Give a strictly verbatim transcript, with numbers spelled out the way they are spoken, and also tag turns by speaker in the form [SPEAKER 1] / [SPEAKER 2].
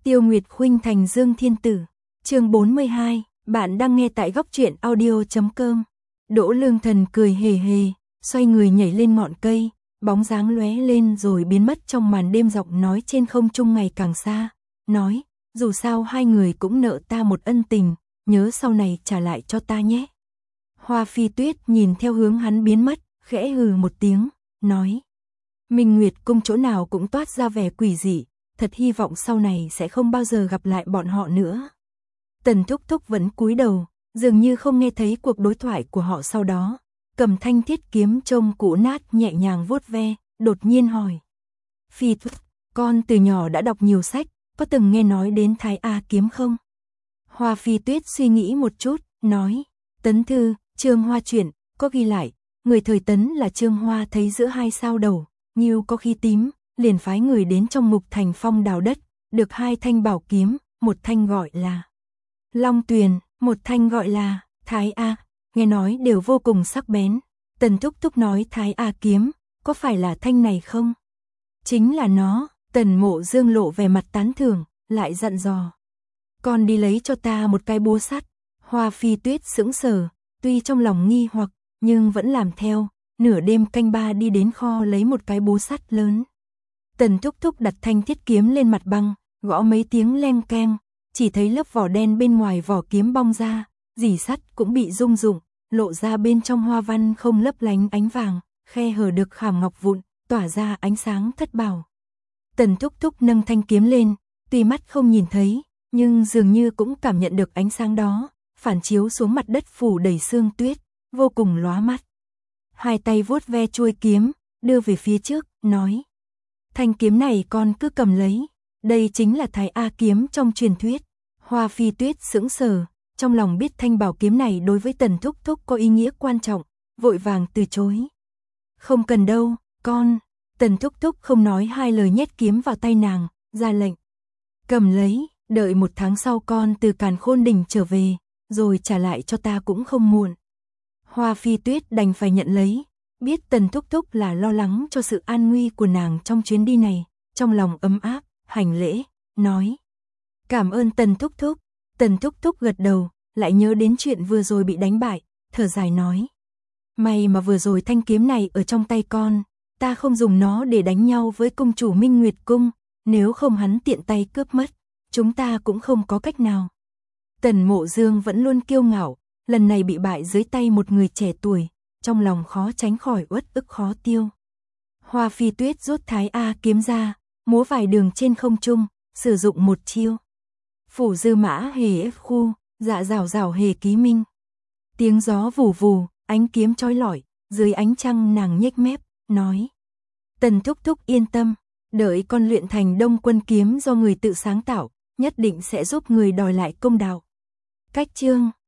[SPEAKER 1] Tiêu Nguyệt Khuynh thành Dương Thiên Tử. Chương bốn mươi hai, bạn đang nghe tại góc truyện audio chấm com. Đỗ Lương Thần cười hề hề, xoay người nhảy lên ngọn cây, bóng dáng lóe lên rồi biến mất trong màn đêm, giọng nói trên không trung ngày càng xa, nói, dù sao hai người cũng nợ ta một ân tình, nhớ sau này trả lại cho ta nhé. Hoa Phi Tuyết nhìn theo hướng hắn biến mất, khẽ hừ một tiếng, nói, Minh Nguyệt cung chỗ nào cũng toát ra vẻ quỷ dị, thật hy vọng sau này sẽ không bao giờ gặp lại bọn họ nữa. Tần Thúc Thúc vẫn cúi đầu, dường như không nghe thấy cuộc đối thoại của họ, sau đó cầm thanh thiết kiếm trông cũ nát nhẹ nhàng vuốt ve, đột nhiên hỏi, Phi Tuyết, con từ nhỏ đã đọc nhiều sách, có từng nghe nói đến Thái A kiếm không? Hoa Phi Tuyết suy nghĩ một chút, nói, Tấn thư, Trương Hoa truyện, có ghi lại, người thời Tấn là Trương Hoa thấy giữa hai sao đầu, nghiêu có khí tím, liền phái người đến trong Ngục Thành Phong đào đất, được hai thanh bảo kiếm, một thanh gọi là Long Tuyền, một thanh gọi là Thái A, nghe nói đều vô cùng sắc bén. Tần Thúc Thúc nói Thái A kiếm, có phải là thanh này không? Chính là nó. Tần Mộ Dương lộ vẻ mặt tán thưởng, lại dặn dò, con đi lấy cho ta một cái búa sắt. Hoa Phi Tuyết sững sờ, tuy trong lòng nghi hoặc, nhưng vẫn làm theo, nửa đêm canh ba đi đến kho lấy một cái búa sắt lớn. Tần Thúc Thúc đặt thanh thiết kiếm lên mặt băng, gõ mấy tiếng leng keng, chỉ thấy lớp vỏ đen bên ngoài vỏ kiếm bong ra, dì sắt cũng bị rung rụng, lộ ra bên trong hoa văn không lấp lánh ánh vàng, khe hở được khảm ngọc vụn, tỏa ra ánh sáng thất bảo. Tần Thúc Thúc nâng thanh kiếm lên, tuy mắt không nhìn thấy, nhưng dường như cũng cảm nhận được ánh sáng đó, phản chiếu xuống mặt đất phủ đầy sương tuyết, vô cùng lóa mắt. Hai tay vuốt ve chuôi kiếm, đưa về phía trước, nói, thanh kiếm này con cứ cầm lấy, đây chính là Thái A kiếm trong truyền thuyết. Hoa Phi Tuyết sững sờ, trong lòng biết thanh bảo kiếm này đối với Tần Thúc Thúc có ý nghĩa quan trọng, vội vàng từ chối. Không cần đâu, con. Tần Thúc Thúc không nói hai lời nhét kiếm vào tay nàng, ra lệnh. Cầm lấy, đợi một tháng sau con từ Càn Khôn Đỉnh trở về, rồi trả lại cho ta cũng không muộn. Hoa Phi Tuyết đành phải nhận lấy, biết Tần Thúc Thúc là lo lắng cho sự an nguy của nàng trong chuyến đi này, trong lòng ấm áp, hành lễ, nói. Cảm ơn Tần Thúc Thúc. Tần Thúc Thúc gật đầu, lại nhớ đến chuyện vừa rồi bị đánh bại, thở dài nói. May mà vừa rồi thanh kiếm này ở trong tay con, ta không dùng nó để đánh nhau với cung chủ Minh Nguyệt Cung, nếu không hắn tiện tay cướp mất, chúng ta cũng không có cách nào. Tần Mộ Dương vẫn luôn kiêu ngạo, lần này bị bại dưới tay một người trẻ tuổi, trong lòng khó tránh khỏi uất ức khó tiêu. Hoa Phi Tuyết rút Thái A kiếm ra, múa vài đường trên không trung, sử dụng một chiêu. Phủ dư mã hề ép khu, dạ rào rào hề ký minh. Tiếng gió vù vù, ánh kiếm chói lọi, dưới ánh trăng nàng nhếch mép, nói. Tần Thúc Thúc yên tâm, đợi con luyện thành Đông Quân kiếm do người tự sáng tạo, nhất định sẽ giúp người đòi lại công đạo. Cách chương